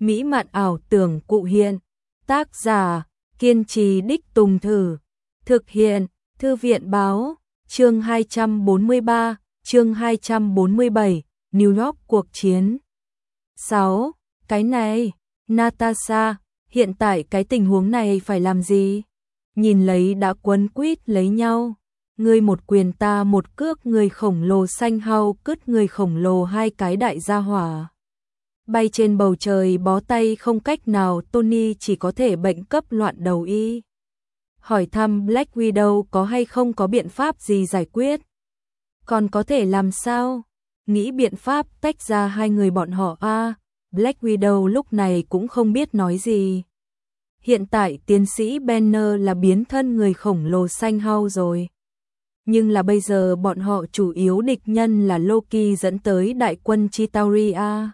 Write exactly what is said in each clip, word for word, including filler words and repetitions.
mỹ mạn ảo tưởng cụ hiện. Tác giả, kiên trì đích tùng thử. Thực hiện, Thư viện báo, chương hai trăm bốn mươi ba, chương hai trăm bốn mươi bảy, New York cuộc chiến. sáu. Cái này, Natasha, hiện tại cái tình huống này phải làm gì? Nhìn lấy đã quấn quýt lấy nhau. Ngươi một quyền ta một cước, người khổng lồ xanh hao cứt người khổng lồ hai cái đại gia hỏa. Bay trên bầu trời bó tay không cách nào, Tony chỉ có thể bệnh cấp loạn đầu y. Hỏi thăm Black Widow có hay không có biện pháp gì giải quyết. Còn có thể làm sao? Nghĩ biện pháp tách ra hai người bọn họ a. À, Black Widow lúc này cũng không biết nói gì. Hiện tại tiến sĩ Banner là biến thân người khổng lồ xanh hao rồi. Nhưng là bây giờ bọn họ chủ yếu địch nhân là Loki dẫn tới đại quân Chitauri a.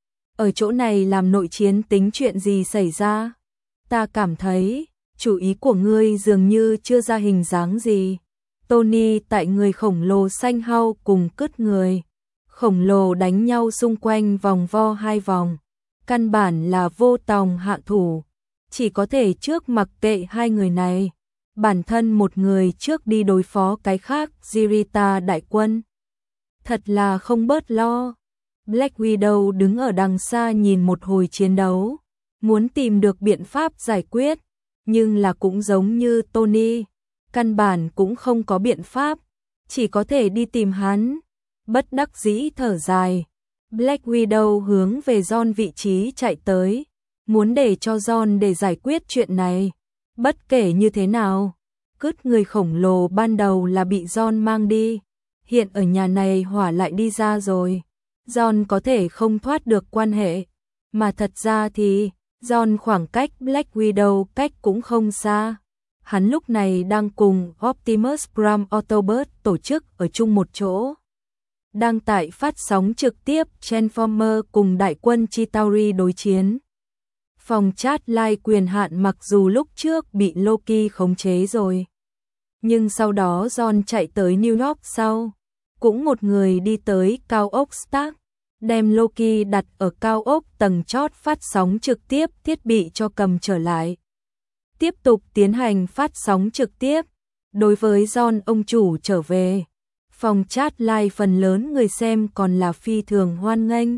Ở chỗ này làm nội chiến tính chuyện gì xảy ra? Ta cảm thấy, chủ ý của ngươi dường như chưa ra hình dáng gì. Tony tại người khổng lồ xanh hao cùng cứt người khổng lồ đánh nhau xung quanh vòng vo hai vòng. Căn bản là vô tòng hạ thủ. Chỉ có thể trước mặc kệ hai người này. Bản thân một người trước đi đối phó cái khác, Zirita đại quân. Thật là không bớt lo. Black Widow đứng ở đằng xa nhìn một hồi chiến đấu. Muốn tìm được biện pháp giải quyết. Nhưng là cũng giống như Tony. Căn bản cũng không có biện pháp. Chỉ có thể đi tìm hắn. Bất đắc dĩ thở dài. Black Widow hướng về John vị trí chạy tới. Muốn để cho John để giải quyết chuyện này. Bất kể như thế nào, cứt người khổng lồ ban đầu là bị John mang đi. Hiện ở nhà này hỏa lại đi ra rồi. John có thể không thoát được quan hệ. Mà thật ra thì, John khoảng cách Black Widow cách cũng không xa. Hắn lúc này đang cùng Optimus Prime Autobot tổ chức ở chung một chỗ. Đang tại phát sóng trực tiếp Transformer cùng đại quân Chitauri đối chiến. Phòng chat live quyền hạn mặc dù lúc trước bị Loki khống chế rồi. Nhưng sau đó John chạy tới New York sau. Cũng một người đi tới cao ốc Stark. Đem Loki đặt ở cao ốc tầng chót phát sóng trực tiếp thiết bị cho cầm trở lại. Tiếp tục tiến hành phát sóng trực tiếp. Đối với John ông chủ trở về. Phòng chat live phần lớn người xem còn là phi thường hoan nghênh.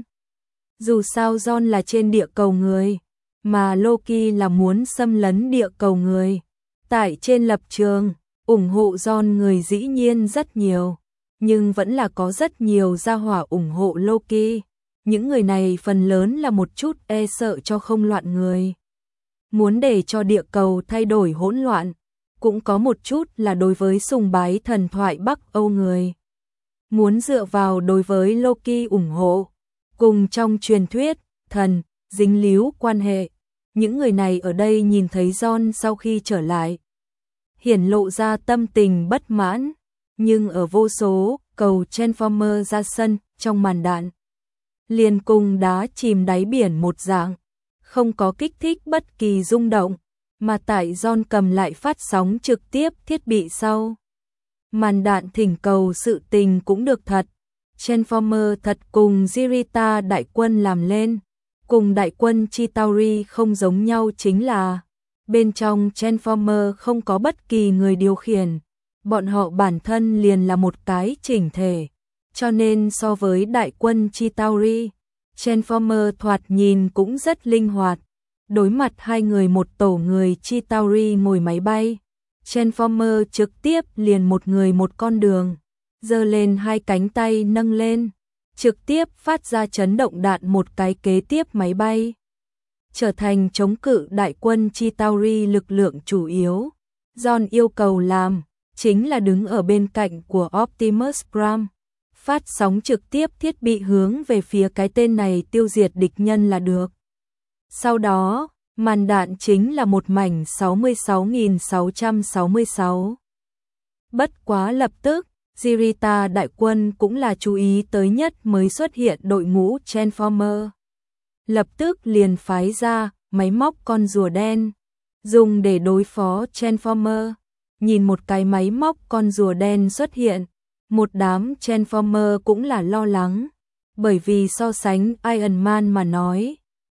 Dù sao John là trên địa cầu người. Mà Loki là muốn xâm lấn địa cầu người. Tại trên lập trường, ủng hộ John người dĩ nhiên rất nhiều. Nhưng vẫn là có rất nhiều gia hỏa ủng hộ Loki. Những người này phần lớn là một chút e sợ cho không loạn người. Muốn để cho địa cầu thay đổi hỗn loạn. Cũng có một chút là đối với sùng bái thần thoại Bắc Âu người. Muốn dựa vào đối với Loki ủng hộ. Cùng trong truyền thuyết, thần, dính líu quan hệ. Những người này ở đây nhìn thấy John sau khi trở lại. Hiển lộ ra tâm tình bất mãn. Nhưng ở vô số cầu Transformer ra sân trong màn đạn. Liền cùng đá chìm đáy biển một dạng. Không có kích thích bất kỳ rung động. Mà tại John cầm lại phát sóng trực tiếp thiết bị sau. Màn đạn thỉnh cầu sự tình cũng được thật. Transformer thật cùng Zirita đại quân làm lên. Cùng đại quân Chitauri không giống nhau chính là bên trong Transformer không có bất kỳ người điều khiển. Bọn họ bản thân liền là một cái chỉnh thể. Cho nên so với đại quân Chitauri, Transformer thoạt nhìn cũng rất linh hoạt. Đối mặt hai người một tổ người Chitauri ngồi máy bay. Transformer trực tiếp liền một người một con đường. Giơ lên hai cánh tay nâng lên. Trực tiếp phát ra chấn động đạn một cái kế tiếp máy bay. Trở thành chống cự đại quân Chitauri lực lượng chủ yếu. John yêu cầu làm, chính là đứng ở bên cạnh của Optimus Prime. Phát sóng trực tiếp thiết bị hướng về phía cái tên này tiêu diệt địch nhân là được. Sau đó, màn đạn chính là một mảnh sáu mươi sáu nghìn sáu trăm sáu mươi sáu. Bất quá lập tức, Zirita đại quân cũng là chú ý tới nhất mới xuất hiện đội ngũ Transformer. Lập tức liền phái ra máy móc con rùa đen, dùng để đối phó Transformer. Nhìn một cái máy móc con rùa đen xuất hiện, một đám Transformer cũng là lo lắng. Bởi vì so sánh Iron Man mà nói,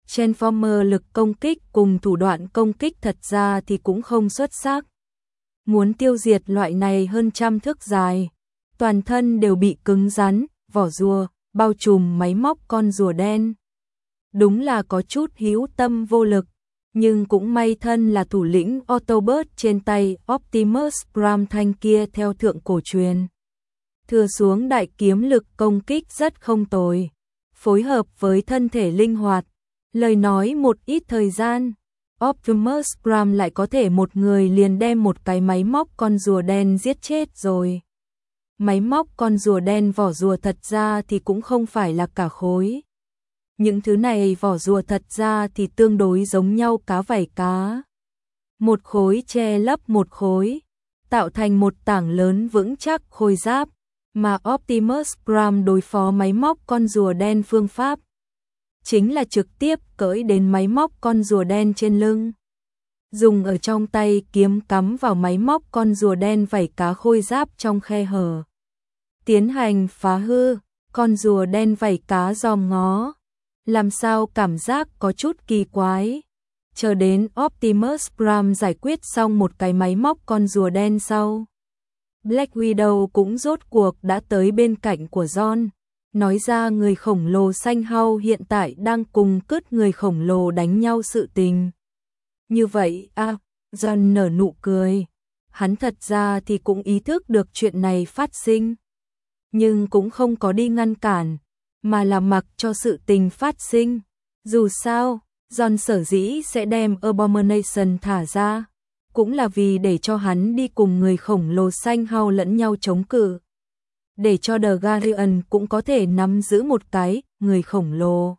Transformer lực công kích cùng thủ đoạn công kích thật ra thì cũng không xuất sắc. Muốn tiêu diệt loại này hơn trăm thước dài, toàn thân đều bị cứng rắn, vỏ rùa, bao trùm máy móc con rùa đen. Đúng là có chút hữu tâm vô lực, nhưng cũng may thân là thủ lĩnh Autobot trên tay Optimus Prime thanh kia theo thượng cổ truyền. Thừa xuống đại kiếm lực công kích rất không tồi, phối hợp với thân thể linh hoạt, lời nói một ít thời gian, Optimus Prime lại có thể một người liền đem một cái máy móc con rùa đen giết chết rồi. Máy móc con rùa đen vỏ rùa thật ra thì cũng không phải là cả khối. Những thứ này vỏ rùa thật ra thì tương đối giống nhau cá vảy cá. Một khối che lấp một khối, tạo thành một tảng lớn vững chắc khôi giáp, mà Optimus Prime đối phó máy móc con rùa đen phương pháp chính là trực tiếp cưỡi đến máy móc con rùa đen trên lưng. Dùng ở trong tay kiếm cắm vào máy móc con rùa đen vảy cá khôi giáp trong khe hở. Tiến hành phá hư, con rùa đen vảy cá dòm ngó. Làm sao cảm giác có chút kỳ quái. Chờ đến Optimus Prime giải quyết xong một cái máy móc con rùa đen sau. Black Widow cũng rốt cuộc đã tới bên cạnh của John. Nói ra người khổng lồ xanh hau hiện tại đang cùng cướp người khổng lồ đánh nhau sự tình. Như vậy à, John nở nụ cười. Hắn thật ra thì cũng ý thức được chuyện này phát sinh. Nhưng cũng không có đi ngăn cản, mà là mặc cho sự tình phát sinh. Dù sao, John sở dĩ sẽ đem Abomination thả ra, cũng là vì để cho hắn đi cùng người khổng lồ xanh hau lẫn nhau chống cự. Để cho The Guardian cũng có thể nắm giữ một cái, người khổng lồ.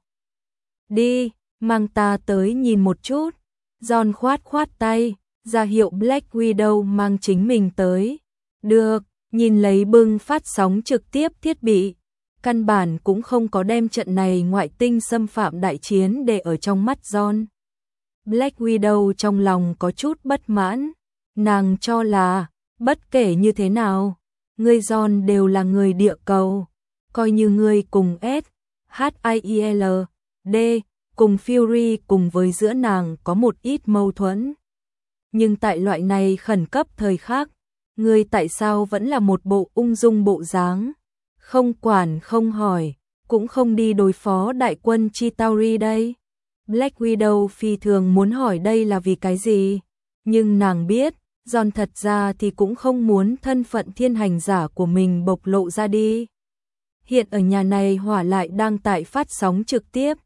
Đi, mang ta tới nhìn một chút. John khoát khoát tay, ra hiệu Black Widow mang chính mình tới. Được, nhìn lấy bưng phát sóng trực tiếp thiết bị. Căn bản cũng không có đem trận này ngoại tinh xâm phạm đại chiến để ở trong mắt John. Black Widow trong lòng có chút bất mãn. Nàng cho là, bất kể như thế nào, ngươi John đều là người địa cầu. Coi như ngươi cùng S, H I I L, D, cùng Fury cùng với giữa nàng có một ít mâu thuẫn. Nhưng tại loại này khẩn cấp thời khắc, ngươi tại sao vẫn là một bộ ung dung bộ dáng? Không quản không hỏi, cũng không đi đối phó đại quân Chitauri đây. Black Widow phi thường muốn hỏi đây là vì cái gì, nhưng nàng biết, John thật ra thì cũng không muốn thân phận thiên hành giả của mình bộc lộ ra đi. Hiện ở nhà này hỏa lại đang tại phát sóng trực tiếp.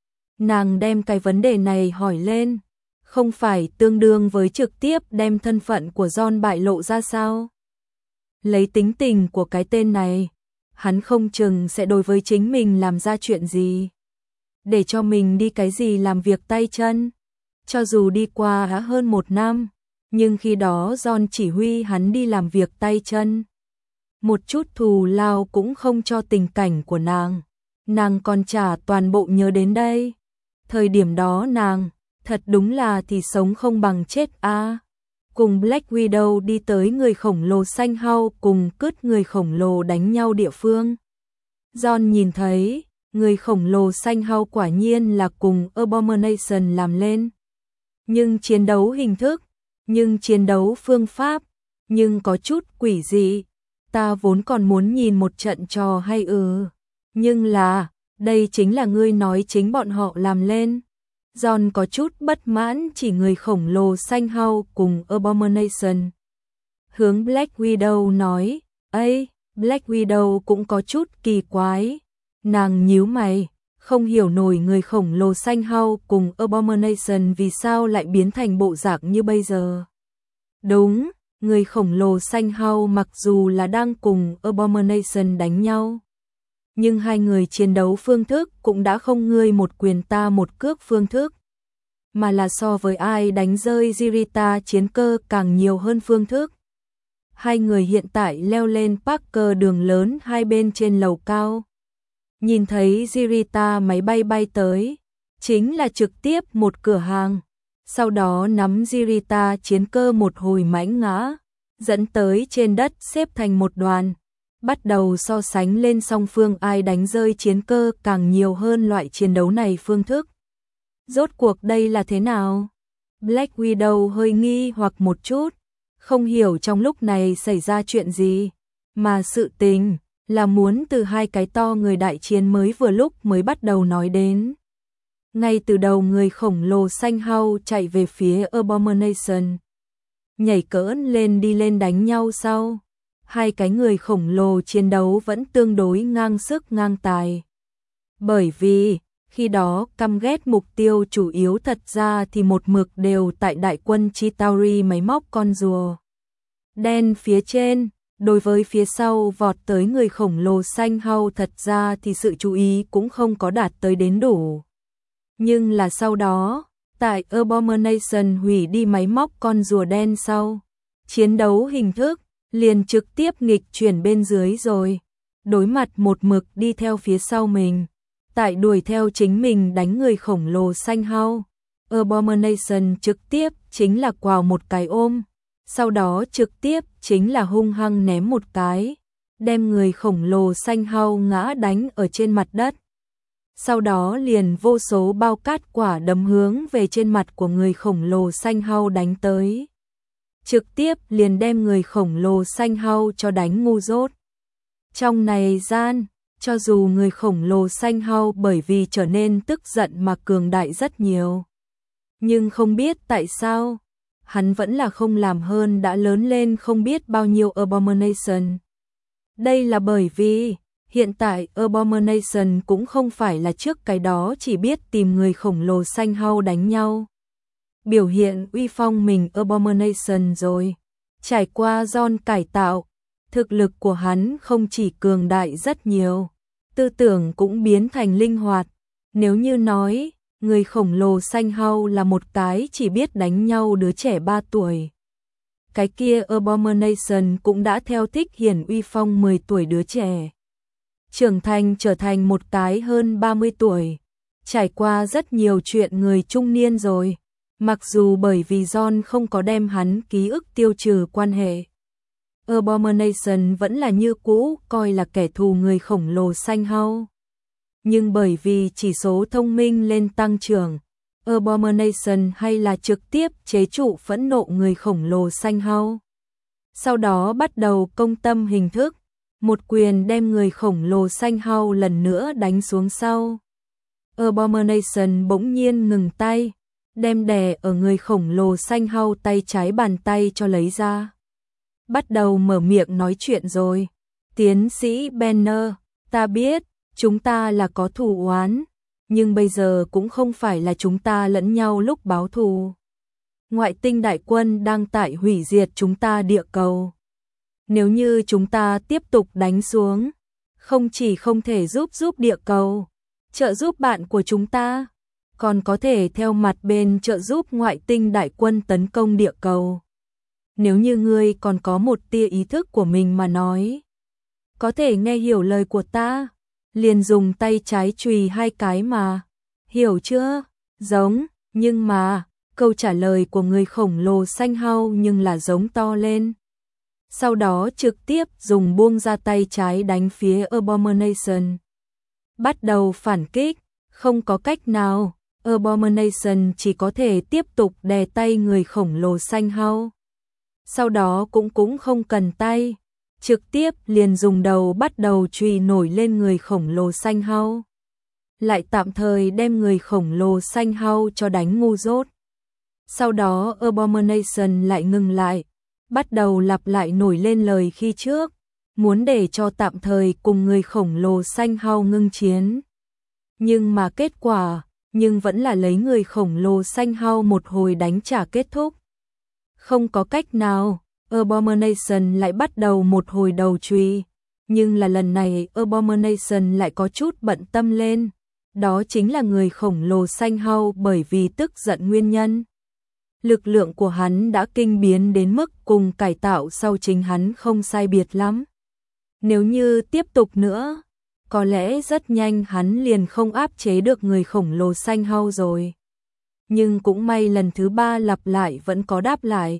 Nàng đem cái vấn đề này hỏi lên, không phải tương đương với trực tiếp đem thân phận của John bại lộ ra sao? Lấy tính tình của cái tên này, hắn không chừng sẽ đối với chính mình làm ra chuyện gì. Để cho mình đi cái gì làm việc tay chân. Cho dù đi qua đã hơn một năm, nhưng khi đó John chỉ huy hắn đi làm việc tay chân. Một chút thù lao cũng không cho tình cảnh của nàng. Nàng còn trả toàn bộ nhớ đến đây. Thời điểm đó nàng, thật đúng là thì sống không bằng chết a. À. Cùng Black Widow đi tới người khổng lồ xanh hau cùng cướp người khổng lồ đánh nhau địa phương. John nhìn thấy, người khổng lồ xanh hau quả nhiên là cùng Abomination làm lên. Nhưng chiến đấu hình thức, nhưng chiến đấu phương pháp, nhưng có chút quỷ dị. Ta vốn còn muốn nhìn một trận trò hay ừ. Nhưng là, đây chính là ngươi nói chính bọn họ làm lên. John có chút bất mãn chỉ người khổng lồ xanh hau cùng Abomination. Hướng Black Widow nói, ấy, Black Widow cũng có chút kỳ quái. Nàng nhíu mày, không hiểu nổi người khổng lồ xanh hau cùng Abomination vì sao lại biến thành bộ dạng như bây giờ. Đúng, người khổng lồ xanh hau mặc dù là đang cùng Abomination đánh nhau, nhưng hai người chiến đấu phương thức cũng đã không ngươi một quyền ta một cước phương thức, mà là so với ai đánh rơi Jirita chiến cơ càng nhiều hơn phương thức. Hai người hiện tại leo lên Parker đường lớn hai bên trên lầu cao. Nhìn thấy Jirita máy bay bay tới, chính là trực tiếp một cửa hàng. Sau đó nắm Jirita chiến cơ một hồi mãnh ngã, dẫn tới trên đất xếp thành một đoàn. Bắt đầu so sánh lên song phương ai đánh rơi chiến cơ càng nhiều hơn loại chiến đấu này phương thức. Rốt cuộc đây là thế nào? Black Widow hơi nghi hoặc một chút, không hiểu trong lúc này xảy ra chuyện gì, mà sự tình là muốn từ hai cái to người đại chiến mới vừa lúc mới bắt đầu nói đến. Ngay từ đầu người khổng lồ xanh hao chạy về phía Abomination, nhảy cỡn lên đi lên đánh nhau sau. Hai cái người khổng lồ chiến đấu vẫn tương đối ngang sức ngang tài. Bởi vì, khi đó căm ghét mục tiêu chủ yếu thật ra thì một mực đều tại đại quân Chitauri máy móc con rùa đen phía trên. Đối với phía sau vọt tới người khổng lồ xanh hao thật ra thì sự chú ý cũng không có đạt tới đến đủ. Nhưng là sau đó, tại Abomination hủy đi máy móc con rùa đen sau, chiến đấu hình thức liền trực tiếp nghịch chuyển bên dưới rồi. Đối mặt một mực đi theo phía sau mình, tại đuổi theo chính mình đánh người khổng lồ xanh hao, Abomination trực tiếp chính là quào một cái ôm, sau đó trực tiếp chính là hung hăng ném một cái, đem người khổng lồ xanh hao ngã đánh ở trên mặt đất. Sau đó liền vô số bao cát quả đấm hướng về trên mặt của người khổng lồ xanh hao đánh tới. Trực tiếp liền đem người khổng lồ xanh hao cho đánh ngu dốt. Trong này gian, cho dù người khổng lồ xanh hao bởi vì trở nên tức giận mà cường đại rất nhiều, nhưng không biết tại sao, hắn vẫn là không làm hơn đã lớn lên không biết bao nhiêu Abomination. Đây là bởi vì, hiện tại Abomination cũng không phải là trước cái đó chỉ biết tìm người khổng lồ xanh hao đánh nhau. Biểu hiện uy phong mình Abomination rồi. Trải qua John cải tạo, thực lực của hắn không chỉ cường đại rất nhiều, tư tưởng cũng biến thành linh hoạt. Nếu như nói, người khổng lồ xanh hao là một cái chỉ biết đánh nhau đứa trẻ ba tuổi, cái kia Abomination cũng đã theo thích hiển uy phong mười tuổi đứa trẻ, trưởng thành trở thành một cái hơn ba mươi tuổi, trải qua rất nhiều chuyện người trung niên rồi. Mặc dù bởi vì John không có đem hắn ký ức tiêu trừ quan hệ, Abomination vẫn là như cũ coi là kẻ thù người khổng lồ xanh hao. Nhưng bởi vì chỉ số thông minh lên tăng trưởng, Abomination hay là trực tiếp chế trụ phẫn nộ người khổng lồ xanh hao. Sau đó bắt đầu công tâm hình thức, một quyền đem người khổng lồ xanh hao lần nữa đánh xuống sau. Abomination bỗng nhiên ngừng tay, đem đè ở người khổng lồ xanh hao tay trái bàn tay cho lấy ra. Bắt đầu mở miệng nói chuyện rồi. Tiến sĩ Banner, ta biết, chúng ta là có thù oán, nhưng bây giờ cũng không phải là chúng ta lẫn nhau lúc báo thù. Ngoại tinh đại quân đang tại hủy diệt chúng ta địa cầu. Nếu như chúng ta tiếp tục đánh xuống, không chỉ không thể giúp giúp địa cầu, trợ giúp bạn của chúng ta, còn có thể theo mặt bên trợ giúp ngoại tinh đại quân tấn công địa cầu. Nếu như ngươi còn có một tia ý thức của mình mà nói, có thể nghe hiểu lời của ta, liền dùng tay trái chùy hai cái mà, hiểu chưa? Giống, nhưng mà, câu trả lời của người khổng lồ xanh hao nhưng là giống to lên. Sau đó trực tiếp dùng buông ra tay trái đánh phía Abomination. Bắt đầu phản kích, không có cách nào, Abomination chỉ có thể tiếp tục đè tay người khổng lồ xanh hao. Sau đó cũng cũng không cần tay, trực tiếp liền dùng đầu bắt đầu chùy nổi lên người khổng lồ xanh hao. Lại tạm thời đem người khổng lồ xanh hao cho đánh ngu dốt. Sau đó Abomination lại ngừng lại, bắt đầu lặp lại nổi lên lời khi trước, muốn để cho tạm thời cùng người khổng lồ xanh hao ngưng chiến. Nhưng mà kết quả, nhưng vẫn là lấy người khổng lồ xanh hao một hồi đánh trả kết thúc. Không có cách nào, Abomination lại bắt đầu một hồi đầu chùy, nhưng là lần này Abomination lại có chút bận tâm lên, đó chính là người khổng lồ xanh hao bởi vì tức giận nguyên nhân. Lực lượng của hắn đã kinh biến đến mức cùng cải tạo sau chính hắn không sai biệt lắm. Nếu như tiếp tục nữa, có lẽ rất nhanh hắn liền không áp chế được người khổng lồ xanh hao rồi. Nhưng cũng may lần thứ ba lặp lại vẫn có đáp lại.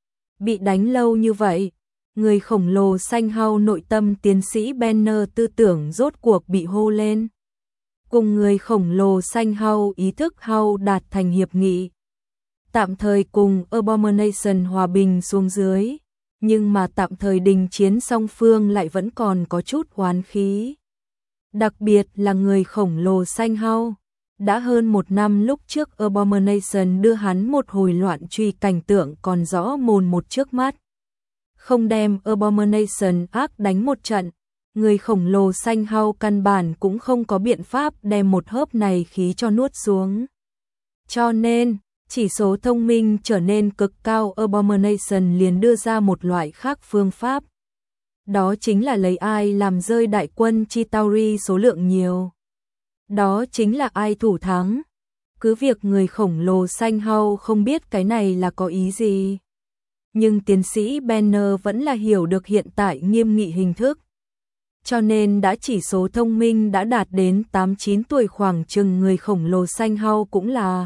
Bị đánh lâu như vậy, người khổng lồ xanh hao nội tâm tiến sĩ Banner tư tưởng rốt cuộc bị hô lên. cùng người khổng lồ xanh Hao ý thức Hao đạt thành hiệp nghị. Tạm thời cùng Abomination hòa bình xuống dưới, nhưng mà tạm thời đình chiến song phương lại vẫn còn có chút oán khí. Đặc biệt là người khổng lồ xanh Hao. Đã hơn một năm lúc trước Abomination đưa hắn một hồi loạn truy cảnh tượng còn rõ mồn một trước mắt. Không đem Abomination ác đánh một trận, người khổng lồ xanh Hao căn bản cũng không có biện pháp đem một hớp này khí cho nuốt xuống. Cho nên, chỉ số thông minh trở nên cực cao, Abomination liền đưa ra một loại khác phương pháp. Đó chính là lấy ai làm rơi đại quân Chitauri số lượng nhiều. Đó chính là ai thủ thắng. Cứ việc người khổng lồ xanh Hao không biết cái này là có ý gì. Nhưng tiến sĩ Banner vẫn là hiểu được hiện tại nghiêm nghị hình thức. Cho nên đã chỉ số thông minh đã đạt đến tám chín tuổi khoảng chừng người khổng lồ xanh Hao cũng là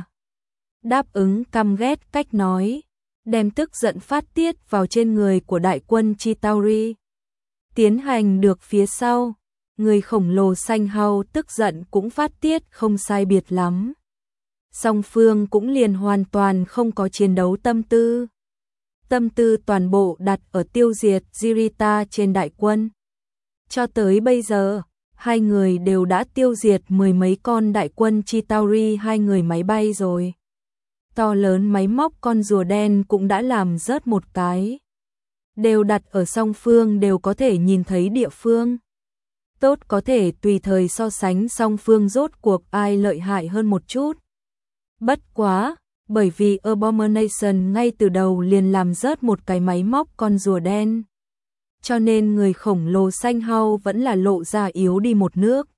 đáp ứng căm ghét cách nói, đem tức giận phát tiết vào trên người của đại quân Chitauri. Tiến hành được phía sau, người khổng lồ xanh Hao tức giận cũng phát tiết không sai biệt lắm. Song phương cũng liền hoàn toàn không có chiến đấu tâm tư. Tâm tư toàn bộ đặt ở tiêu diệt Jirita trên đại quân. Cho tới bây giờ, hai người đều đã tiêu diệt mười mấy con đại quân Chitauri hai người máy bay rồi. To lớn máy móc con rùa đen cũng đã làm rớt một cái. Đều đặt ở song phương đều có thể nhìn thấy địa phương. Tốt có thể tùy thời so sánh song phương rốt cuộc ai lợi hại hơn một chút. Bất quá, bởi vì Abomination ngay từ đầu liền làm rớt một cái máy móc con rùa đen. Cho nên người khổng lồ xanh Hao vẫn là lộ ra yếu đi một nước.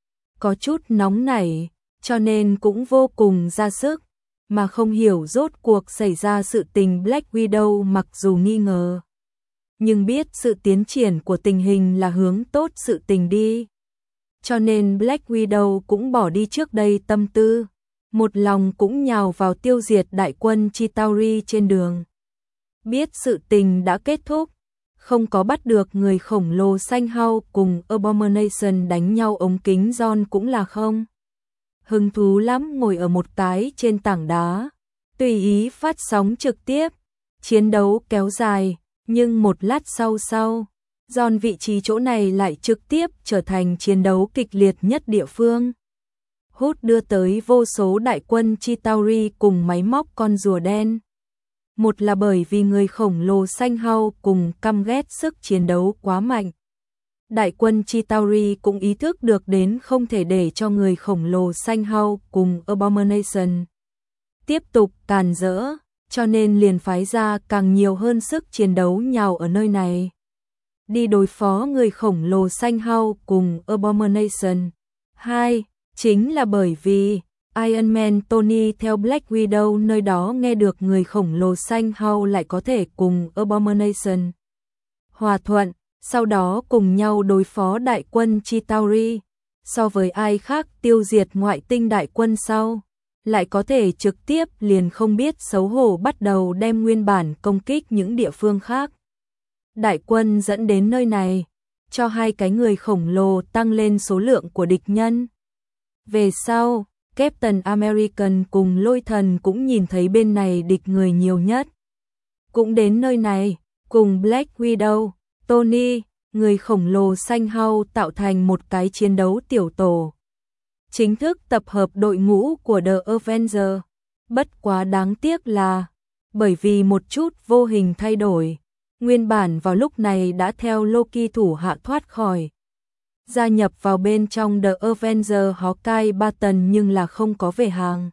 Có chút nóng nảy, cho nên cũng vô cùng ra sức, mà không hiểu rốt cuộc xảy ra sự tình. Black Widow mặc dù nghi ngờ, nhưng biết sự tiến triển của tình hình là hướng tốt sự tình đi. Cho nên Black Widow cũng bỏ đi trước đây tâm tư, một lòng cũng nhào vào tiêu diệt đại quân Chitauri trên đường. Biết sự tình đã kết thúc, không có bắt được người khổng lồ xanh Hao cùng Abomination đánh nhau, ống kính John cũng là không hứng thú lắm, ngồi ở một cái trên tảng đá, tùy ý phát sóng trực tiếp. Chiến đấu kéo dài, nhưng một lát sau sau, John vị trí chỗ này lại trực tiếp trở thành chiến đấu kịch liệt nhất địa phương. Hút đưa tới vô số đại quân Chitauri cùng máy móc con rùa đen. Một là bởi vì người khổng lồ xanh Hao cùng căm ghét sức chiến đấu quá mạnh. Đại quân Chitauri cũng ý thức được đến không thể để cho người khổng lồ xanh Hao cùng Abomination tiếp tục càn rỡ, cho nên liền phái ra càng nhiều hơn sức chiến đấu nhào ở nơi này. Đi đối phó người khổng lồ xanh Hao cùng Abomination. Hai, chính là bởi vì Iron Man Tony theo Black Widow nơi đó nghe được người khổng lồ xanh Hao lại có thể cùng Abomination hòa thuận, sau đó cùng nhau đối phó đại quân Chitauri. So với ai khác tiêu diệt ngoại tinh đại quân sau, lại có thể trực tiếp liền không biết xấu hổ bắt đầu đem nguyên bản công kích những địa phương khác. Đại quân dẫn đến nơi này, cho hai cái người khổng lồ tăng lên số lượng của địch nhân. Về sau, Captain American cùng Lôi Thần cũng nhìn thấy bên này địch người nhiều nhất. Cũng đến nơi này, cùng Black Widow, Tony, người khổng lồ xanh Hao tạo thành một cái chiến đấu tiểu tổ. Chính thức tập hợp đội ngũ của The Avengers. Bất quá đáng tiếc là, bởi vì một chút vô hình thay đổi, nguyên bản vào lúc này đã theo Loki thủ hạ thoát khỏi. Gia nhập vào bên trong The Avengers Hawkeye Barton nhưng là không có về hàng,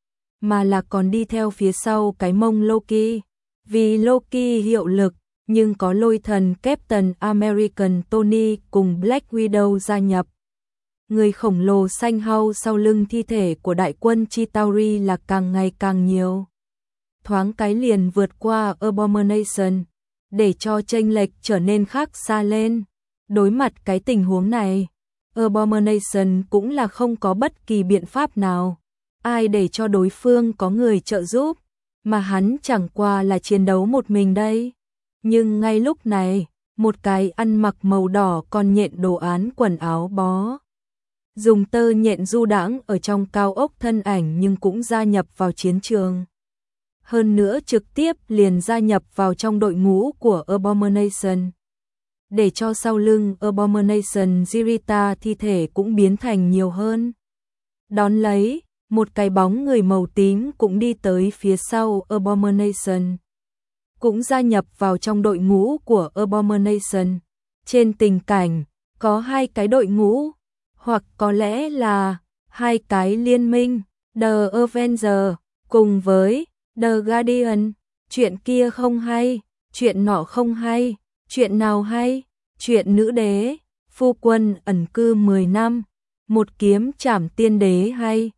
mà là còn đi theo phía sau cái mông Loki. Vì Loki hiệu lực, nhưng có Lôi Thần, Captain American, Tony cùng Black Widow gia nhập. Người khổng lồ xanh Hao sau lưng thi thể của đại quân Chitauri là càng ngày càng nhiều. Thoáng cái liền vượt qua Abomination, để cho chênh lệch trở nên khác xa lên. Đối mặt cái tình huống này, Abomination cũng là không có bất kỳ biện pháp nào. Ai để cho đối phương có người trợ giúp, mà hắn chẳng qua là chiến đấu một mình đây. Nhưng ngay lúc này, một cái ăn mặc màu đỏ còn nhện đồ án quần áo bó dùng tơ nhện du đãng ở trong cao ốc thân ảnh nhưng cũng gia nhập vào chiến trường. Hơn nữa trực tiếp liền gia nhập vào trong đội ngũ của Abomination. Để cho sau lưng Abomination Jirita thi thể cũng biến thành nhiều hơn. Đón lấy, một cái bóng người màu tím cũng đi tới phía sau Abomination. Cũng gia nhập vào trong đội ngũ của Abomination. Trên tình cảnh, có hai cái đội ngũ, hoặc có lẽ là hai cái liên minh, The Avenger, cùng với The Guardian. Chuyện kia không hay, chuyện nọ không hay, chuyện nào hay, chuyện nữ đế, phu quân ẩn cư mười năm, một kiếm trảm tiên đế hay.